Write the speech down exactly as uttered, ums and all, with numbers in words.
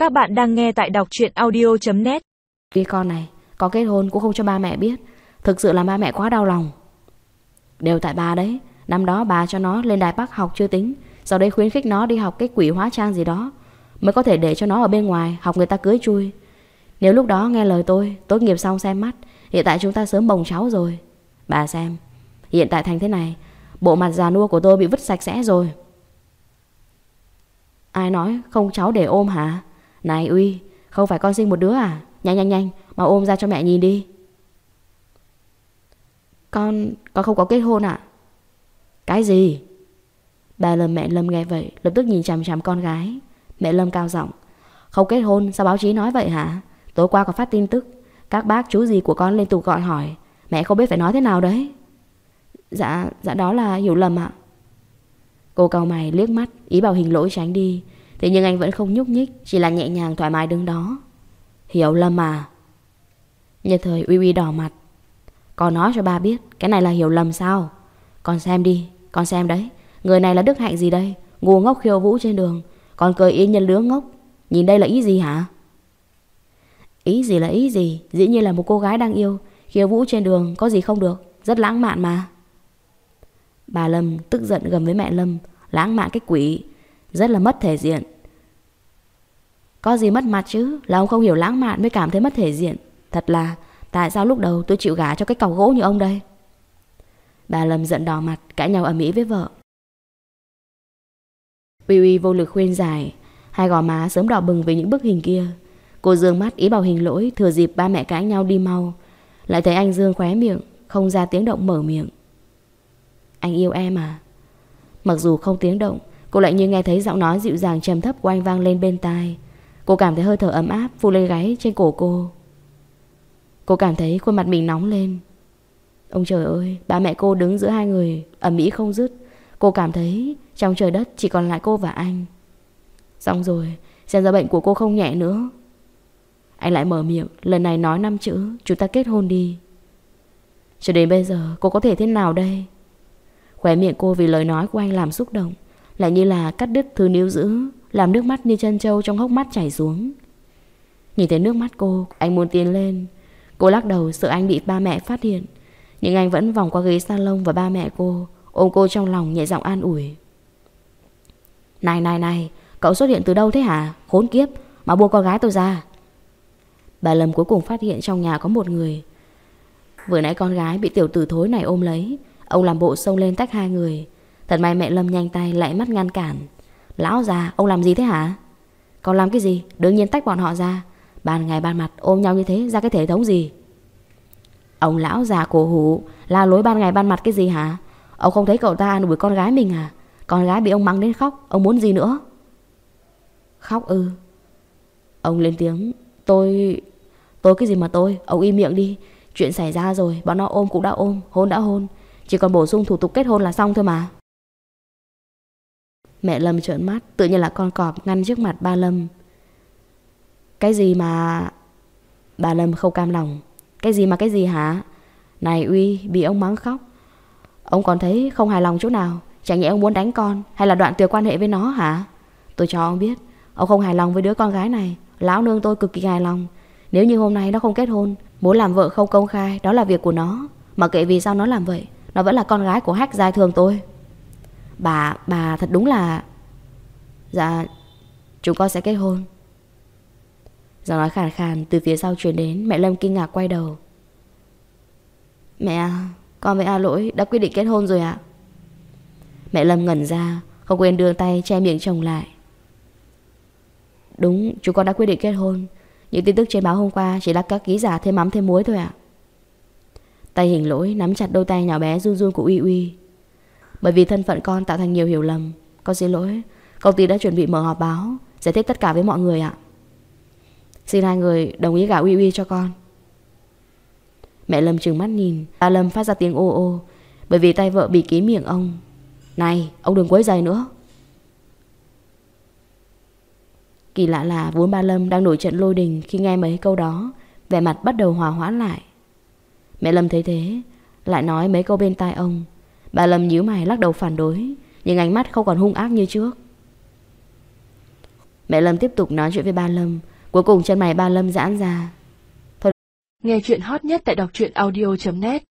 Các bạn đang nghe tại đọc truyện audio chấm net. Đi con này, có kết hôn cũng không cho ba mẹ biết. Thực sự là ba mẹ quá đau lòng. Đều tại bà đấy. Năm đó bà cho nó lên Đài Bắc học chưa tính, sau đây khuyến khích nó đi học cái quỷ hóa trang gì đó, mới có thể để cho nó ở bên ngoài học người ta cưới chui. Nếu lúc đó nghe lời tôi, tốt nghiệp xong xem mắt, hiện tại chúng ta sớm bồng cháu rồi. Bà xem, hiện tại thành thế này, bộ mặt già nua của tôi bị vứt sạch sẽ rồi. Ai nói không cháu để ôm hả? Này Uy, không phải con sinh một đứa à? Nhanh nhanh nhanh, mà ôm ra cho mẹ nhìn đi. Con, con không có kết hôn ạ. À? Cái gì? Bà Lâm mẹ Lâm nghe vậy lập tức nhìn chằm chằm con gái. Mẹ Lâm cao giọng: không kết hôn sao báo chí nói vậy hả? Tối qua có phát tin tức, các bác chú gì của con lên tù gọi hỏi. Mẹ không biết phải nói thế nào đấy. Dạ, dạ đó là hiểu lầm ạ. Cô cau mày liếc mắt, ý bảo Hình Lỗi tránh đi. Thế nhưng anh vẫn không nhúc nhích, chỉ là nhẹ nhàng thoải mái đứng đó. Hiểu lầm à? Nhất thời Uy Uy đỏ mặt. Con nói cho ba biết, cái này là hiểu lầm sao? Con xem đi, con xem đấy. Người này là đức hạnh gì đây? Ngu ngốc khiêu vũ trên đường, còn cười yên nhân lứa ngốc. Nhìn đây là ý gì hả? Ý gì là ý gì? Dĩ nhiên là một cô gái đang yêu, khiêu vũ trên đường có gì không được, rất lãng mạn mà. Bà Lâm tức giận gầm với mẹ Lâm: lãng mạn cái quỷ, rất là mất thể diện. Có gì mất mặt chứ? Là ông không hiểu lãng mạn mới cảm thấy mất thể diện. Thật là, tại sao lúc đầu tôi chịu gả cho cái cọc gỗ như ông đây? Bà Lâm giận đỏ mặt, cãi nhau ầm ĩ với vợ. Uy Uy vô lực khuyên giải, hai gò má sớm đỏ bừng vì những bức hình kia. Cô dương mắt ý bảo Hình Lỗi thừa dịp ba mẹ cãi nhau đi mau. Lại thấy anh dương khóe miệng, không ra tiếng động mở miệng: anh yêu em à? Mặc dù không tiếng động, cô lại như nghe thấy giọng nói dịu dàng trầm thấp của anh vang lên bên tai. Cô cảm thấy hơi thở ấm áp phun lên gáy trên cổ cô. Cô cảm thấy khuôn mặt mình nóng lên. Ông trời ơi, ba mẹ cô đứng giữa hai người ầm ĩ không dứt. Cô cảm thấy trong trời đất chỉ còn lại cô và anh. Xong rồi, xem ra bệnh của cô không nhẹ nữa. Anh lại mở miệng, lần này nói năm chữ: chúng ta kết hôn đi. Cho đến bây giờ cô có thể thế nào đây? Khóe miệng cô vì lời nói của anh làm xúc động, lại như là cắt đứt thứ níu giữ, làm nước mắt như chân trâu trong hốc mắt chảy xuống. Nhìn thấy nước mắt cô, anh muốn tiến lên. Cô lắc đầu sợ anh bị ba mẹ phát hiện, nhưng anh vẫn vòng qua ghế salon và ba mẹ cô, ôm cô trong lòng nhẹ giọng an ủi: Này này này, cậu xuất hiện từ đâu thế hả? Khốn kiếp, mà buông con gái tôi ra. Bà Lâm cuối cùng phát hiện trong nhà có một người. Vừa nãy con gái bị tiểu tử thối này ôm lấy, ông làm bộ xông lên tách hai người. Thật may mẹ Lâm nhanh tay lại mắt ngăn cản. Lão già, ông làm gì thế hả? Con làm cái gì? Đương nhiên tách bọn họ ra. Ban ngày ban mặt ôm nhau như thế ra cái thể thống gì? Ông lão già cổ hủ, la lối ban ngày ban mặt cái gì hả? Ông không thấy cậu ta an ủi con gái mình à? Con gái bị ông mắng đến khóc, ông muốn gì nữa? Khóc ư? Ông lên tiếng: Tôi... Tôi cái gì mà tôi? Ông im miệng đi. Chuyện xảy ra rồi, bọn nó ôm cũng đã ôm, hôn đã hôn, chỉ còn bổ sung thủ tục kết hôn là xong thôi mà. Mẹ Lâm trợn mắt, tự nhiên là con cọp ngăn trước mặt ba Lâm. Cái gì mà... Bà Lâm không cam lòng. Cái gì mà cái gì hả? Này Uy, bị ông mắng khóc, ông còn thấy không hài lòng chỗ nào? Chẳng nhẽ ông muốn đánh con, hay là đoạn tuyệt quan hệ với nó hả? Tôi cho ông biết, ông không hài lòng với đứa con gái này. Lão nương tôi cực kỳ hài lòng. Nếu như hôm nay nó không kết hôn, muốn làm vợ không công khai, đó là việc của nó. Mà kệ vì sao nó làm vậy, nó vẫn là con gái của Hách Giai Thường tôi. Bà, bà thật đúng là... Dạ, chúng con sẽ kết hôn. Giọng nói khàn khàn từ phía sau truyền đến. Mẹ Lâm kinh ngạc quay đầu. Mẹ à, con với A Lỗi đã quyết định kết hôn rồi ạ. Mẹ Lâm ngẩn ra, không quên đưa tay che miệng chồng lại. Đúng, chúng con đã quyết định kết hôn. Những tin tức trên báo hôm qua chỉ là các ký giả thêm mắm thêm muối thôi ạ. Tay Hình Lỗi nắm chặt đôi tay nhỏ bé run run của Uy Uy. Bởi vì thân phận con tạo thành nhiều hiểu lầm, con xin lỗi. Công ty đã chuẩn bị mở họp báo giải thích tất cả với mọi người ạ. Xin hai người đồng ý gả Uy Uy cho con. Mẹ Lâm trừng mắt nhìn. Ba Lâm phát ra tiếng ô ô, bởi vì tay vợ bị kín miệng ông. Này, ông đừng quấy rầy nữa. Kỳ lạ là vốn ba Lâm đang nổi trận lôi đình, khi nghe mấy câu đó vẻ mặt bắt đầu hòa hoãn lại. Mẹ Lâm thấy thế lại nói mấy câu bên tai ông. Bà Lâm nhíu mày lắc đầu phản đối, nhưng ánh mắt không còn hung ác như trước. Mẹ Lâm tiếp tục nói chuyện với ba Lâm. Cuối cùng chân mày ba Lâm giãn ra. Nghe chuyện hot nhất tại đọc truyện audio chấm net.